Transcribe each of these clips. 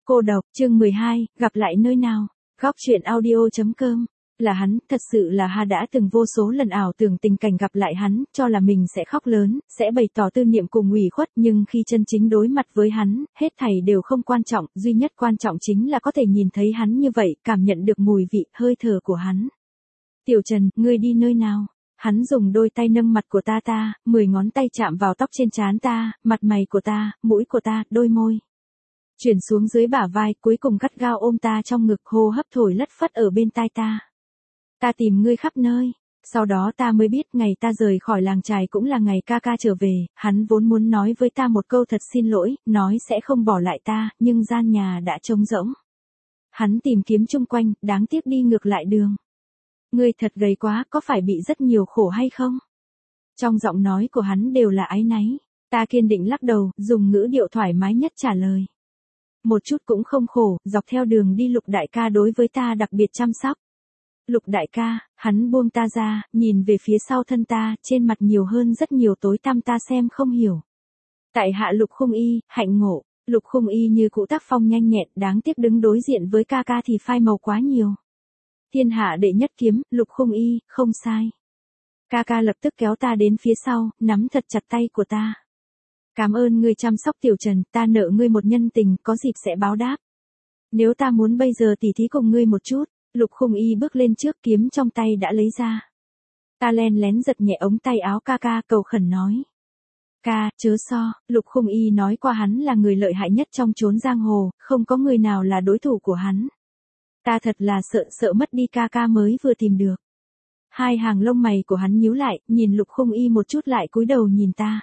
Cô độc, chương 12, gặp lại nơi nào? Góc truyện audio.com. Là hắn, thật sự là Hà đã từng vô số lần ảo tưởng tình cảnh gặp lại hắn, cho là mình sẽ khóc lớn, sẽ bày tỏ tư niệm cùng ủy khuất, nhưng khi chân chính đối mặt với hắn, hết thảy đều không quan trọng, duy nhất quan trọng chính là có thể nhìn thấy hắn như vậy, cảm nhận được mùi vị, hơi thở của hắn. Tiểu Trần, ngươi đi nơi nào? Hắn dùng đôi tay nâng mặt của ta, 10 ngón tay chạm vào tóc trên trán ta, mặt mày của ta, mũi của ta, đôi môi. Chuyển xuống dưới bả vai, cuối cùng gắt gao ôm ta trong ngực, hô hấp thổi lất phất ở bên tai ta. Ta tìm ngươi khắp nơi. Sau đó ta mới biết ngày ta rời khỏi làng chài cũng là ngày ca ca trở về, hắn vốn muốn nói với ta một câu thật xin lỗi, nói sẽ không bỏ lại ta, nhưng gian nhà đã trống rỗng. Hắn tìm kiếm chung quanh, đáng tiếc đi ngược lại đường. Ngươi thật gầy quá, có phải bị rất nhiều khổ hay không? Trong giọng nói của hắn đều là áy náy. Ta kiên định lắc đầu, dùng ngữ điệu thoải mái nhất trả lời. Một chút cũng không khổ, dọc theo đường đi Lục đại ca đối với ta đặc biệt chăm sóc. Lục đại ca, hắn buông ta ra, nhìn về phía sau thân ta, trên mặt nhiều hơn rất nhiều tối tăm ta xem không hiểu. Tại hạ Lục Khung Y, hạnh ngộ. Lục Khung Y như cũ tác phong nhanh nhẹn, đáng tiếc đứng đối diện với ca ca thì phai màu quá nhiều. Thiên hạ đệ nhất kiếm, Lục Khung Y, không sai. Ca ca lập tức kéo ta đến phía sau, nắm thật chặt tay của ta. Cảm ơn ngươi chăm sóc Tiểu Trần, ta nợ ngươi một nhân tình, có dịp sẽ báo đáp. Nếu ta muốn bây giờ tỉ thí cùng ngươi một chút. Lục Khung Y bước lên trước, kiếm trong tay đã lấy ra. Ta len lén giật nhẹ ống tay áo ca ca, cầu khẩn nói. Ca, chớ so, Lục Khung Y nói qua hắn là người lợi hại nhất trong chốn giang hồ, không có người nào là đối thủ của hắn. Ta thật là sợ mất đi ca ca mới vừa tìm được. Hai hàng lông mày của hắn nhíu lại, nhìn Lục Khung Y một chút lại cúi đầu nhìn ta.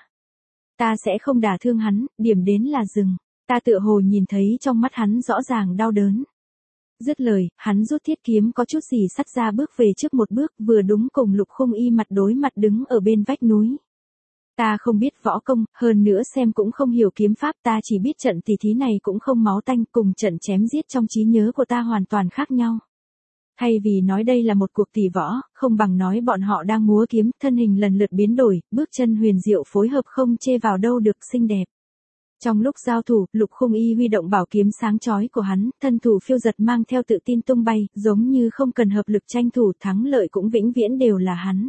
Ta sẽ không đả thương hắn, điểm đến là dừng. Ta tựa hồ nhìn thấy trong mắt hắn rõ ràng đau đớn. Dứt lời, hắn rút thiết kiếm có chút gì sắt ra bước về trước một bước, vừa đúng cùng Lục Khung Y mặt đối mặt đứng ở bên vách núi. Ta không biết võ công, hơn nữa xem cũng không hiểu kiếm pháp, ta chỉ biết trận tỉ thí này cũng không máu tanh, cùng trận chém giết trong trí nhớ của ta hoàn toàn khác nhau. Thay vì nói đây là một cuộc tỉ võ, không bằng nói bọn họ đang múa kiếm, thân hình lần lượt biến đổi, bước chân huyền diệu phối hợp không chê vào đâu được, xinh đẹp. Trong lúc giao thủ, Lục Khung Y huy động bảo kiếm sáng chói của hắn, thân thủ phiêu giật mang theo tự tin tung bay, giống như không cần hợp lực tranh thủ, thắng lợi cũng vĩnh viễn đều là hắn.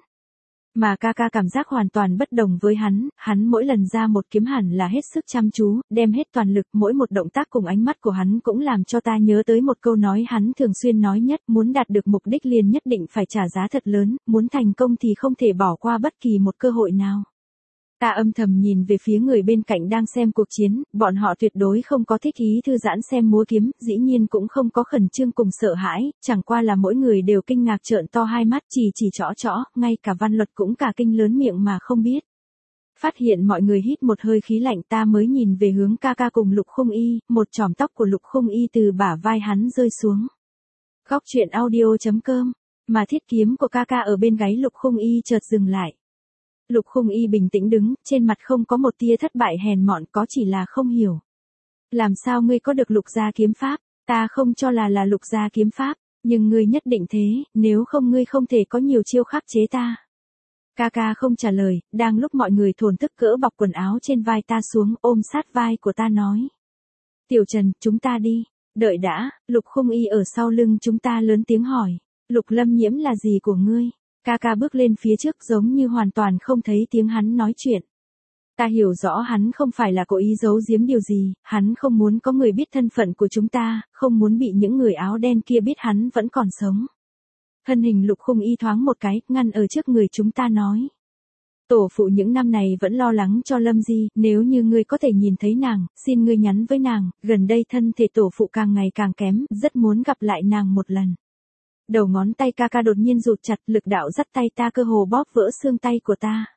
Mà ca ca cảm giác hoàn toàn bất đồng với hắn mỗi lần ra một kiếm hẳn là hết sức chăm chú, đem hết toàn lực, mỗi một động tác cùng ánh mắt của hắn cũng làm cho ta nhớ tới một câu nói hắn thường xuyên nói nhất, muốn đạt được mục đích liền nhất định phải trả giá thật lớn, muốn thành công thì không thể bỏ qua bất kỳ một cơ hội nào. Ta âm thầm nhìn về phía người bên cạnh đang xem cuộc chiến, bọn họ tuyệt đối không có thích ý thư giãn xem múa kiếm, dĩ nhiên cũng không có khẩn trương cùng sợ hãi, chẳng qua là mỗi người đều kinh ngạc trợn to hai mắt, chỉ chõ, ngay cả Văn Luật cũng cả kinh lớn miệng mà không biết. Phát hiện mọi người hít một hơi khí lạnh, ta mới nhìn về hướng ca ca cùng Lục Khung Y, một chòm tóc của Lục Khung Y từ bả vai hắn rơi xuống. Góc truyện audio.com, mà thiết kiếm của ca ca ở bên gáy Lục Khung Y chợt dừng lại. Lục Khung Y bình tĩnh đứng, trên mặt không có một tia thất bại hèn mọn, có chỉ là không hiểu. Làm sao ngươi có được Lục gia kiếm pháp? Ta không cho là Lục gia kiếm pháp, nhưng ngươi nhất định thế, nếu không ngươi không thể có nhiều chiêu khắc chế ta. Ca ca không trả lời, đang lúc mọi người thổn thức cỡ bọc quần áo trên vai ta xuống, ôm sát vai của ta nói. Tiểu Trần, chúng ta đi. Đợi đã, Lục Khung Y ở sau lưng chúng ta lớn tiếng hỏi. Lục Lâm Nhiễm là gì của ngươi? Ca ca bước lên phía trước giống như hoàn toàn không thấy tiếng hắn nói chuyện. Ta hiểu rõ hắn không phải là cố ý giấu giếm điều gì, hắn không muốn có người biết thân phận của chúng ta, không muốn bị những người áo đen kia biết hắn vẫn còn sống. Thân hình Lục Khung Y thoáng một cái, ngăn ở trước người chúng ta nói. Tổ phụ những năm này vẫn lo lắng cho Lâm Di, nếu như ngươi có thể nhìn thấy nàng, xin ngươi nhắn với nàng, gần đây thân thể tổ phụ càng ngày càng kém, rất muốn gặp lại nàng một lần. Đầu ngón tay ca ca đột nhiên rụt chặt, lực đạo dắt tay ta cơ hồ bóp vỡ xương tay của ta.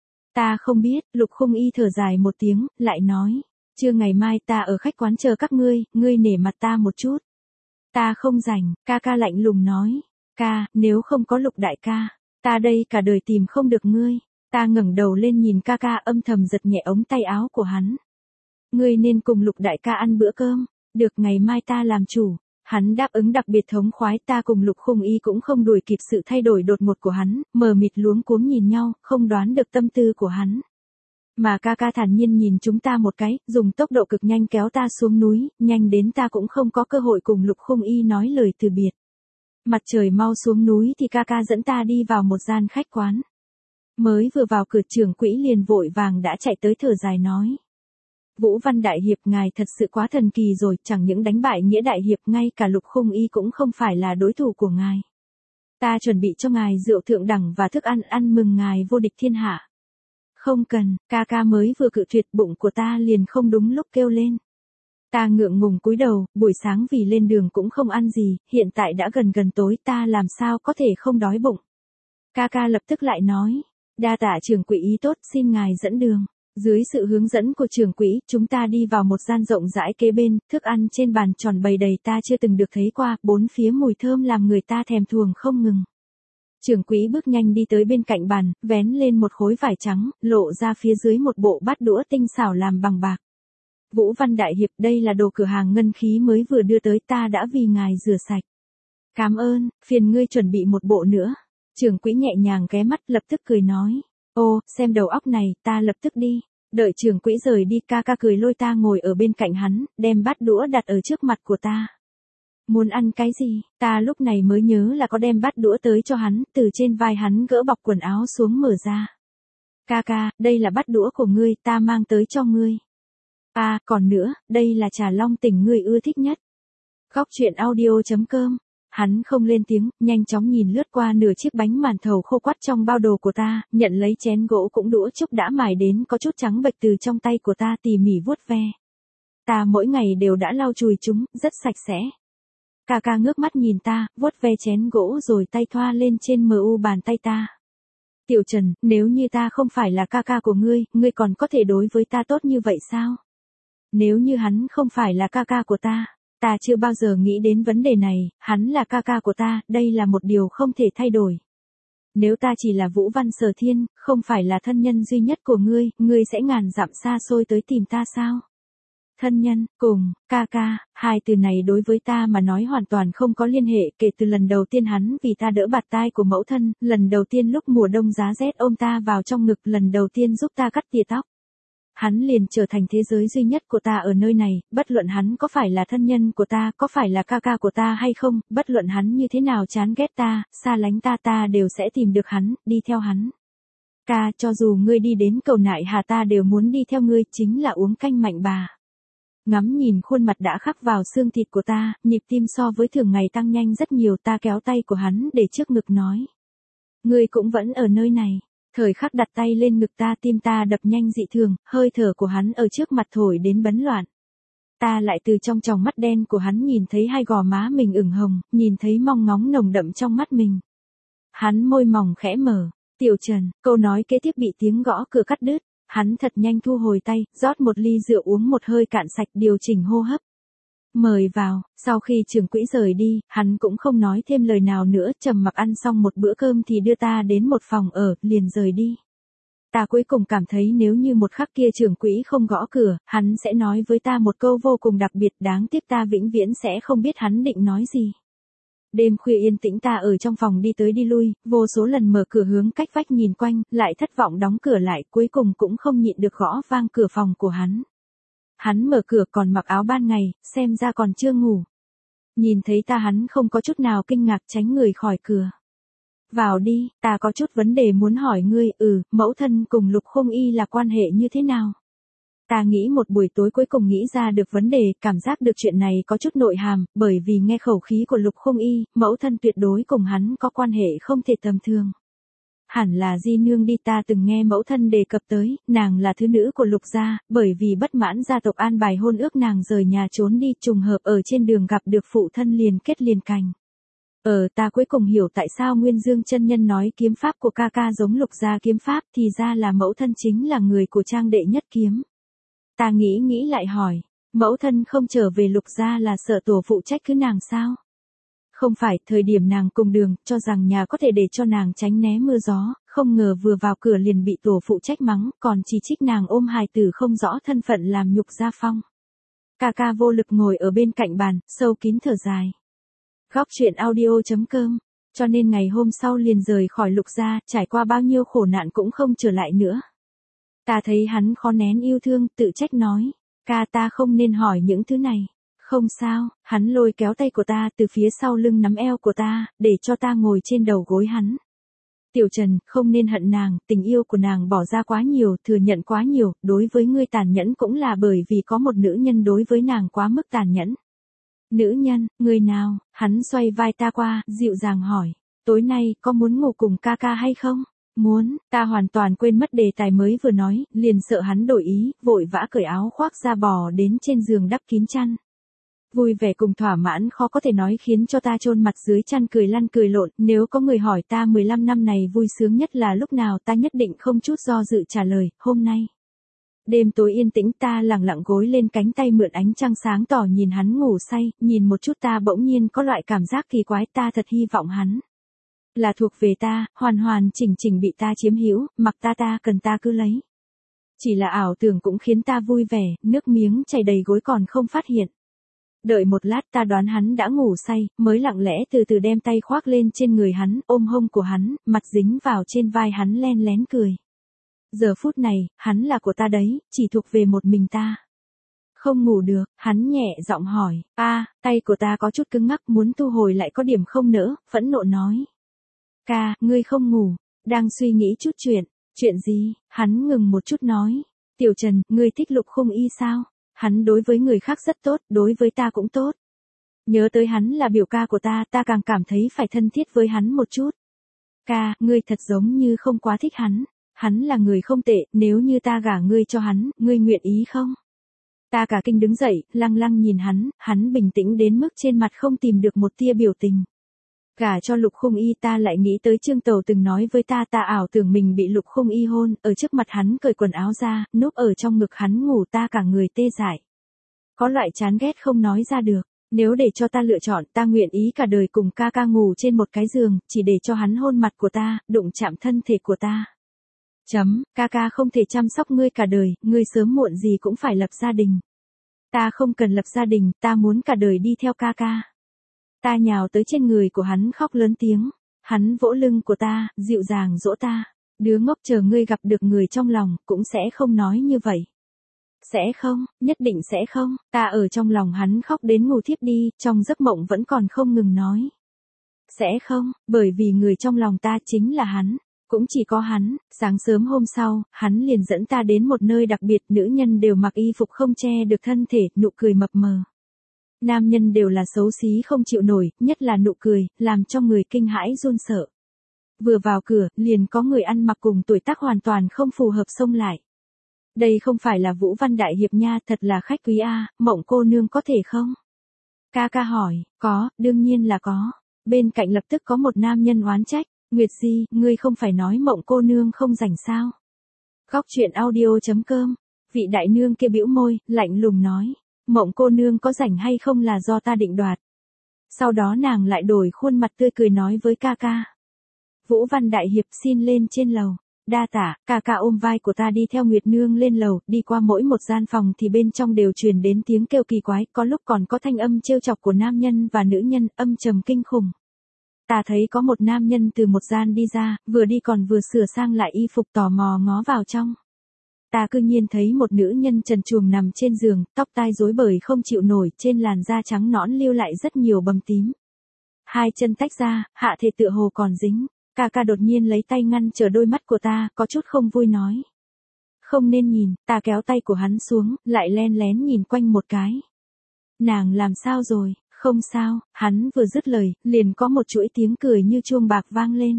Ta không biết, Lục Khung Y thở dài một tiếng, lại nói. Trưa ngày mai ta ở khách quán chờ các ngươi nể mặt ta một chút. Ta không rảnh, ca ca lạnh lùng nói. Ca, nếu không có Lục đại ca, ta đây cả đời tìm không được ngươi. Ta ngẩng đầu lên nhìn ca ca, âm thầm giật nhẹ ống tay áo của hắn. Ngươi nên cùng Lục đại ca ăn bữa cơm, được ngày mai ta làm chủ. Hắn đáp ứng đặc biệt thống khoái, ta cùng Lục Khung Y cũng không đuổi kịp sự thay đổi đột ngột của hắn, mờ mịt luống cuống nhìn nhau, không đoán được tâm tư của hắn. Mà ca ca thản nhiên nhìn chúng ta một cái, dùng tốc độ cực nhanh kéo ta xuống núi, nhanh đến ta cũng không có cơ hội cùng Lục Khung Y nói lời từ biệt. Mặt trời mau xuống núi thì ca ca dẫn ta đi vào một gian khách quán. Mới vừa vào cửa, trưởng quỹ liền vội vàng đã chạy tới thở dài nói. Vũ Văn Đại Hiệp, ngài thật sự quá thần kỳ rồi, chẳng những đánh bại Nghĩa Đại Hiệp, ngay cả Lục Khung Y cũng không phải là đối thủ của ngài. Ta chuẩn bị cho ngài rượu thượng đẳng và thức ăn ăn mừng ngài vô địch thiên hạ. Không cần, ca ca mới vừa cự tuyệt, bụng của ta liền không đúng lúc kêu lên. Ta ngượng ngùng cúi đầu, buổi sáng vì lên đường cũng không ăn gì, hiện tại đã gần tối, ta làm sao có thể không đói bụng. Ca ca lập tức lại nói, đa tạ trưởng quỹ ý tốt, xin ngài dẫn đường. Dưới sự hướng dẫn của trưởng quỹ, chúng ta đi vào một gian rộng rãi kế bên, thức ăn trên bàn tròn bày đầy ta chưa từng được thấy qua, bốn phía mùi thơm làm người ta thèm thuồng không ngừng. Trưởng quỹ bước nhanh đi tới bên cạnh bàn, vén lên một khối vải trắng, lộ ra phía dưới một bộ bát đũa tinh xảo làm bằng bạc. Vũ Văn Đại Hiệp, đây là đồ cửa hàng ngân khí mới vừa đưa tới, ta đã vì ngài rửa sạch. Cảm ơn, phiền ngươi chuẩn bị một bộ nữa. Trưởng quỹ nhẹ nhàng ghé mắt, lập tức cười nói. Ô, xem đầu óc này, ta lập tức đi. Đợi trưởng quỹ rời đi, ca ca cười lôi ta ngồi ở bên cạnh hắn, đem bát đũa đặt ở trước mặt của ta. Muốn ăn cái gì, ta lúc này mới nhớ là có đem bát đũa tới cho hắn, từ trên vai hắn gỡ bọc quần áo xuống mở ra. Ca ca, đây là bát đũa của ngươi, ta mang tới cho ngươi. À, còn nữa, đây là trà long tỉnh ngươi ưa thích nhất. Góc truyện audio.com. Hắn không lên tiếng, nhanh chóng nhìn lướt qua nửa chiếc bánh màn thầu khô quắt trong bao đồ của ta, nhận lấy chén gỗ cũng đũa trúc đã mài đến có chút trắng bệch từ trong tay của ta, tỉ mỉ vuốt ve. Ta mỗi ngày đều đã lau chùi chúng, rất sạch sẽ. Ca ca ngước mắt nhìn ta, vuốt ve chén gỗ rồi tay thoa lên trên mu bàn tay ta. Tiểu Trần, nếu như ta không phải là ca ca của ngươi, ngươi còn có thể đối với ta tốt như vậy sao? Nếu như hắn không phải là ca ca của ta chưa bao giờ nghĩ đến vấn đề này, hắn là ca ca của ta, đây là một điều không thể thay đổi. Nếu ta chỉ là Vũ Văn Sở Thiên, không phải là thân nhân duy nhất của ngươi, ngươi sẽ ngàn dặm xa xôi tới tìm ta sao? Thân nhân, cùng, ca ca, hai từ này đối với ta mà nói hoàn toàn không có liên hệ, kể từ lần đầu tiên hắn vì ta đỡ bạt tai của mẫu thân, lần đầu tiên lúc mùa đông giá rét ôm ta vào trong ngực, lần đầu tiên giúp ta cắt tỉa tóc. Hắn liền trở thành thế giới duy nhất của ta ở nơi này, bất luận hắn có phải là thân nhân của ta, có phải là ca ca của ta hay không, bất luận hắn như thế nào chán ghét ta, xa lánh ta đều sẽ tìm được hắn, đi theo hắn. Ca, cho dù ngươi đi đến cầu nại hà ta đều muốn đi theo ngươi, chính là uống canh mạnh bà. Ngắm nhìn khuôn mặt đã khắc vào xương thịt của ta, nhịp tim so với thường ngày tăng nhanh rất nhiều, ta kéo tay của hắn để trước ngực nói. Ngươi cũng vẫn ở nơi này. Thời khắc đặt tay lên ngực ta, tim ta đập nhanh dị thường, hơi thở của hắn ở trước mặt thổi đến bấn loạn. Ta lại từ trong tròng mắt đen của hắn nhìn thấy hai gò má mình ửng hồng, nhìn thấy mong ngóng nồng đậm trong mắt mình. Hắn môi mỏng khẽ mở. Tiểu Trần, câu nói kế tiếp bị tiếng gõ cửa cắt đứt. Hắn thật nhanh thu hồi tay, rót một ly rượu uống một hơi cạn sạch, điều chỉnh hô hấp. Mời vào, sau khi trưởng quỹ rời đi, hắn cũng không nói thêm lời nào nữa, trầm mặc ăn xong một bữa cơm thì đưa ta đến một phòng ở, liền rời đi. Ta cuối cùng cảm thấy nếu như một khắc kia trưởng quỹ không gõ cửa, hắn sẽ nói với ta một câu vô cùng đặc biệt, đáng tiếc ta vĩnh viễn sẽ không biết hắn định nói gì. Đêm khuya yên tĩnh, ta ở trong phòng đi tới đi lui, vô số lần mở cửa hướng cách vách nhìn quanh, lại thất vọng đóng cửa lại, cuối cùng cũng không nhịn được gõ vang cửa phòng của hắn. Hắn mở cửa còn mặc áo ban ngày, xem ra còn chưa ngủ. Nhìn thấy ta hắn không có chút nào kinh ngạc, tránh người khỏi cửa. Vào đi, ta có chút vấn đề muốn hỏi ngươi, mẫu thân cùng Lục Khung Y là quan hệ như thế nào? Ta nghĩ một buổi tối cuối cùng nghĩ ra được vấn đề, cảm giác được chuyện này có chút nội hàm, bởi vì nghe khẩu khí của Lục Khung Y, mẫu thân tuyệt đối cùng hắn có quan hệ không thể tầm thường. Hẳn là di nương đi, ta từng nghe mẫu thân đề cập tới, nàng là thứ nữ của Lục gia, bởi vì bất mãn gia tộc an bài hôn ước nàng rời nhà trốn đi, trùng hợp ở trên đường gặp được phụ thân liền kết liền cành. Ta cuối cùng hiểu tại sao Nguyên Dương chân nhân nói kiếm pháp của ca ca giống Lục gia kiếm pháp, thì ra là mẫu thân chính là người của Trang đệ nhất kiếm. Ta nghĩ lại hỏi, mẫu thân không trở về Lục gia là sợ tổ phụ trách cứ nàng sao? Không phải, thời điểm nàng cùng đường, cho rằng nhà có thể để cho nàng tránh né mưa gió, không ngờ vừa vào cửa liền bị tổ phụ trách mắng, còn chỉ trích nàng ôm hài tử không rõ thân phận làm nhục gia phong. Ca ca vô lực ngồi ở bên cạnh bàn, sâu kín thở dài. Góc truyện audio.com. Cho nên ngày hôm sau liền rời khỏi Lục gia, trải qua bao nhiêu khổ nạn cũng không trở lại nữa. Ta thấy hắn khó nén yêu thương, tự trách nói. Ca, ta không nên hỏi những thứ này. Không sao, hắn lôi kéo tay của ta từ phía sau lưng nắm eo của ta, để cho ta ngồi trên đầu gối hắn. Tiểu Trần, không nên hận nàng, tình yêu của nàng bỏ ra quá nhiều, thừa nhận quá nhiều, đối với ngươi tàn nhẫn cũng là bởi vì có một nữ nhân đối với nàng quá mức tàn nhẫn. Nữ nhân, người nào? Hắn xoay vai ta qua, dịu dàng hỏi. Tối nay, có muốn ngủ cùng ca ca hay không? Muốn, ta hoàn toàn quên mất đề tài mới vừa nói, liền sợ hắn đổi ý, vội vã cởi áo khoác ra bò đến trên giường đắp kín chăn. Vui vẻ cùng thỏa mãn khó có thể nói khiến cho ta chôn mặt dưới chăn cười lăn cười lộn, nếu có người hỏi ta 15 năm này vui sướng nhất là lúc nào ta nhất định không chút do dự trả lời, hôm nay. Đêm tối yên tĩnh ta lặng lặng gối lên cánh tay mượn ánh trăng sáng tỏ nhìn hắn ngủ say, nhìn một chút ta bỗng nhiên có loại cảm giác kỳ quái ta thật hy vọng hắn. Là thuộc về ta, hoàn hoàn chỉnh chỉnh bị ta chiếm hữu, mặc ta cần ta cứ lấy. Chỉ là ảo tưởng cũng khiến ta vui vẻ, nước miếng chảy đầy gối còn không phát hiện. Đợi một lát ta đoán hắn đã ngủ say, mới lặng lẽ từ từ đem tay khoác lên trên người hắn, ôm hông của hắn, mặt dính vào trên vai hắn len lén cười. Giờ phút này, hắn là của ta đấy, chỉ thuộc về một mình ta. Không ngủ được, hắn nhẹ giọng hỏi, tay của ta có chút cứng ngắc muốn thu hồi lại có điểm không nỡ, phẫn nộ nói. Ca, ngươi không ngủ, đang suy nghĩ chút chuyện gì, hắn ngừng một chút nói. Tiểu Trần, ngươi thích Lục Khung Y sao? Hắn đối với người khác rất tốt, đối với ta cũng tốt. Nhớ tới hắn là biểu ca của ta, ta càng cảm thấy phải thân thiết với hắn một chút. Ca, ngươi thật giống như không quá thích hắn. Hắn là người không tệ, nếu như ta gả ngươi cho hắn, ngươi nguyện ý không? Ta cả kinh đứng dậy, lăng lăng nhìn hắn bình tĩnh đến mức trên mặt không tìm được một tia biểu tình. Gả cho Lục Khung Y ta lại nghĩ tới Trương Tầu từng nói với ta ảo tưởng mình bị Lục Khung Y hôn, ở trước mặt hắn cởi quần áo ra, núp ở trong ngực hắn ngủ ta cả người tê dại. Có loại chán ghét không nói ra được, nếu để cho ta lựa chọn ta nguyện ý cả đời cùng ca ca ngủ trên một cái giường, chỉ để cho hắn hôn mặt của ta, đụng chạm thân thể của ta. Ca ca không thể chăm sóc ngươi cả đời, ngươi sớm muộn gì cũng phải lập gia đình. Ta không cần lập gia đình, ta muốn cả đời đi theo ca ca. Ta nhào tới trên người của hắn khóc lớn tiếng. Hắn vỗ lưng của ta, dịu dàng dỗ ta. Đứa ngốc, chờ ngươi gặp được người trong lòng, cũng sẽ không nói như vậy. Sẽ không, nhất định sẽ không. Ta ở trong lòng hắn khóc đến ngủ thiếp đi, trong giấc mộng vẫn còn không ngừng nói. Sẽ không, bởi vì người trong lòng ta chính là hắn. Cũng chỉ có hắn. Sáng sớm hôm sau, hắn liền dẫn ta đến một nơi đặc biệt, nữ nhân đều mặc y phục không che được thân thể, nụ cười mập mờ. Nam nhân đều là xấu xí không chịu nổi, nhất là nụ cười, làm cho người kinh hãi run sợ. Vừa vào cửa, liền có người ăn mặc cùng tuổi tác hoàn toàn không phù hợp xông lại. Đây không phải là Vũ Văn Đại Hiệp nha, thật là khách quý a, Mộng cô nương có thể không? Ca ca hỏi, có, đương nhiên là có. Bên cạnh lập tức có một nam nhân oán trách, Nguyệt Di, ngươi không phải nói Mộng cô nương không rảnh sao? Góc truyện audio.com, vị đại nương kia bĩu môi, lạnh lùng nói. Mộng cô nương có rảnh hay không là do ta định đoạt. Sau đó nàng lại đổi khuôn mặt tươi cười nói với ca ca. Vũ Văn Đại Hiệp xin lên trên lầu. Đa tả, ca ca ôm vai của ta đi theo Nguyệt Nương lên lầu, đi qua mỗi một gian phòng thì bên trong đều truyền đến tiếng kêu kỳ quái, có lúc còn có thanh âm trêu chọc của nam nhân và nữ nhân, âm trầm kinh khủng. Ta thấy có một nam nhân từ một gian đi ra, vừa đi còn vừa sửa sang lại y phục tò mò ngó vào trong. Ta cư nhiên thấy một nữ nhân trần truồng nằm trên giường, tóc tai rối bời không chịu nổi, trên làn da trắng nõn lưu lại rất nhiều bầm tím. Hai chân tách ra, hạ thể tựa hồ còn dính. Ca ca đột nhiên lấy tay ngăn trở đôi mắt của ta, có chút không vui nói. Không nên nhìn, ta kéo tay của hắn xuống, lại len lén nhìn quanh một cái. Nàng làm sao rồi, không sao, hắn vừa dứt lời, liền có một chuỗi tiếng cười như chuông bạc vang lên.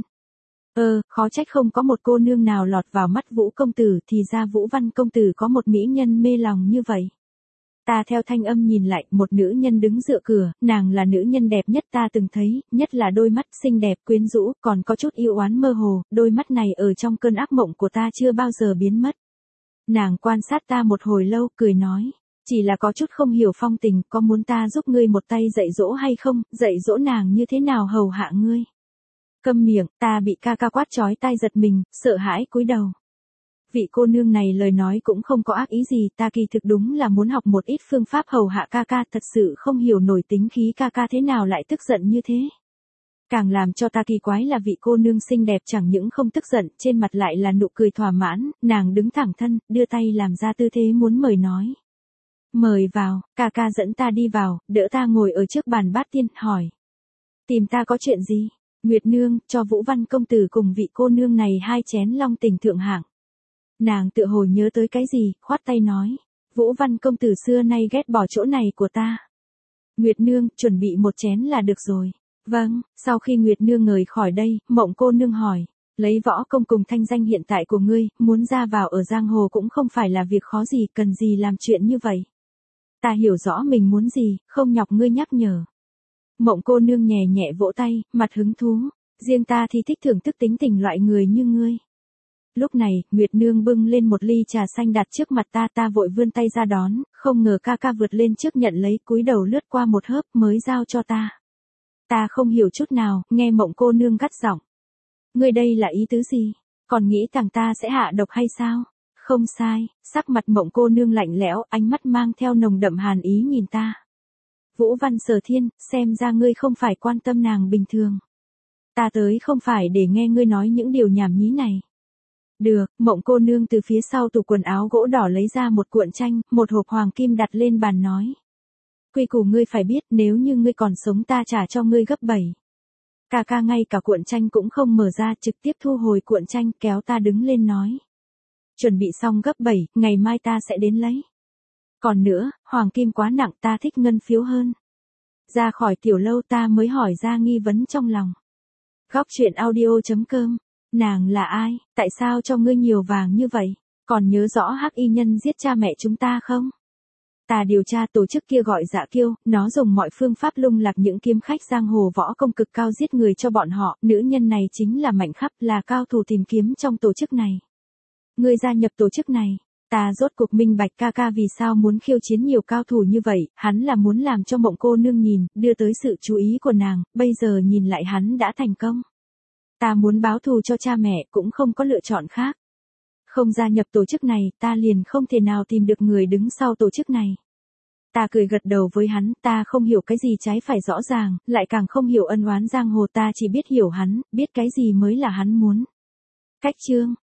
Khó trách không có một cô nương nào lọt vào mắt Vũ công tử, thì ra Vũ Văn công tử có một mỹ nhân mê lòng như vậy. Ta theo thanh âm nhìn lại, một nữ nhân đứng dựa cửa, nàng là nữ nhân đẹp nhất ta từng thấy, nhất là đôi mắt xinh đẹp quyến rũ, còn có chút yêu oán mơ hồ, đôi mắt này ở trong cơn ác mộng của ta chưa bao giờ biến mất. Nàng quan sát ta một hồi lâu, cười nói, chỉ là có chút không hiểu phong tình, có muốn ta giúp ngươi một tay dạy dỗ hay không, dạy dỗ nàng như thế nào hầu hạ ngươi. Câm miệng, ta bị ca ca quát chói tai giật mình, sợ hãi cúi đầu. Vị cô nương này lời nói cũng không có ác ý gì, ta kỳ thực đúng là muốn học một ít phương pháp hầu hạ ca ca, thật sự không hiểu nổi tính khí ca ca thế nào lại tức giận như thế. Càng làm cho ta kỳ quái là vị cô nương xinh đẹp chẳng những không tức giận, trên mặt lại là nụ cười thỏa mãn, nàng đứng thẳng thân, đưa tay làm ra tư thế muốn mời nói. Mời vào, ca ca dẫn ta đi vào, đỡ ta ngồi ở trước bàn bát tiên, hỏi. Tìm ta có chuyện gì? Nguyệt nương, cho Vũ Văn công tử cùng vị cô nương này 2 chén long tình thượng hạng. Nàng tựa hồ nhớ tới cái gì, khoát tay nói. Vũ Văn công tử xưa nay ghét bỏ chỗ này của ta. Nguyệt nương, chuẩn bị 1 chén là được rồi. Vâng, sau khi Nguyệt nương rời khỏi đây, Mộng cô nương hỏi. Lấy võ công cùng thanh danh hiện tại của ngươi, muốn ra vào ở giang hồ cũng không phải là việc khó gì, cần gì làm chuyện như vậy. Ta hiểu rõ mình muốn gì, không nhọc ngươi nhắc nhở. Mộng cô nương nhẹ nhẹ vỗ tay, mặt hứng thú. Riêng ta thì thích thưởng thức tính tình loại người như ngươi. Lúc này, Nguyệt nương bưng lên một ly trà xanh đặt trước mặt ta, ta vội vươn tay ra đón, không ngờ ca ca vượt lên trước nhận lấy, cúi đầu lướt qua một hớp mới giao cho ta. Ta không hiểu chút nào, nghe Mộng cô nương gắt giọng. Ngươi đây là ý tứ gì? Còn nghĩ thằng ta sẽ hạ độc hay sao? Không sai, sắc mặt Mộng cô nương lạnh lẽo, ánh mắt mang theo nồng đậm hàn ý nhìn ta. Vũ Văn Sở Thiên, xem ra ngươi không phải quan tâm nàng bình thường. Ta tới không phải để nghe ngươi nói những điều nhảm nhí này. Được, Mộng cô nương từ phía sau tủ quần áo gỗ đỏ lấy ra một cuộn tranh, một hộp hoàng kim đặt lên bàn nói. Quy củ ngươi phải biết, nếu như ngươi còn sống ta trả cho ngươi gấp 7. Ca ca ngay cả cuộn tranh cũng không mở ra, trực tiếp thu hồi cuộn tranh, kéo ta đứng lên nói. Chuẩn bị xong gấp 7, ngày mai ta sẽ đến lấy. Còn nữa, hoàng kim quá nặng, ta thích ngân phiếu hơn. Ra khỏi tiểu lâu ta mới hỏi ra nghi vấn trong lòng. Góc truyện audio.com. Nàng là ai, tại sao cho ngươi nhiều vàng như vậy? Còn nhớ rõ Hắc Y Nhân giết cha mẹ chúng ta không? Ta điều tra tổ chức kia gọi Dạ Kiêu, nó dùng mọi phương pháp lung lạc những kiếm khách giang hồ võ công cực cao giết người cho bọn họ, nữ nhân này chính là Mạnh Khắp, là cao thủ tìm kiếm trong tổ chức này. Ngươi gia nhập tổ chức này, ta rốt cuộc minh bạch ca ca vì sao muốn khiêu chiến nhiều cao thủ như vậy, hắn là muốn làm cho Mộng cô nương nhìn, đưa tới sự chú ý của nàng, bây giờ nhìn lại hắn đã thành công. Ta muốn báo thù cho cha mẹ, cũng không có lựa chọn khác. Không gia nhập tổ chức này, ta liền không thể nào tìm được người đứng sau tổ chức này. Ta cười gật đầu với hắn, ta không hiểu cái gì trái phải rõ ràng, lại càng không hiểu ân oán giang hồ, ta chỉ biết hiểu hắn, biết cái gì mới là hắn muốn. Cách chương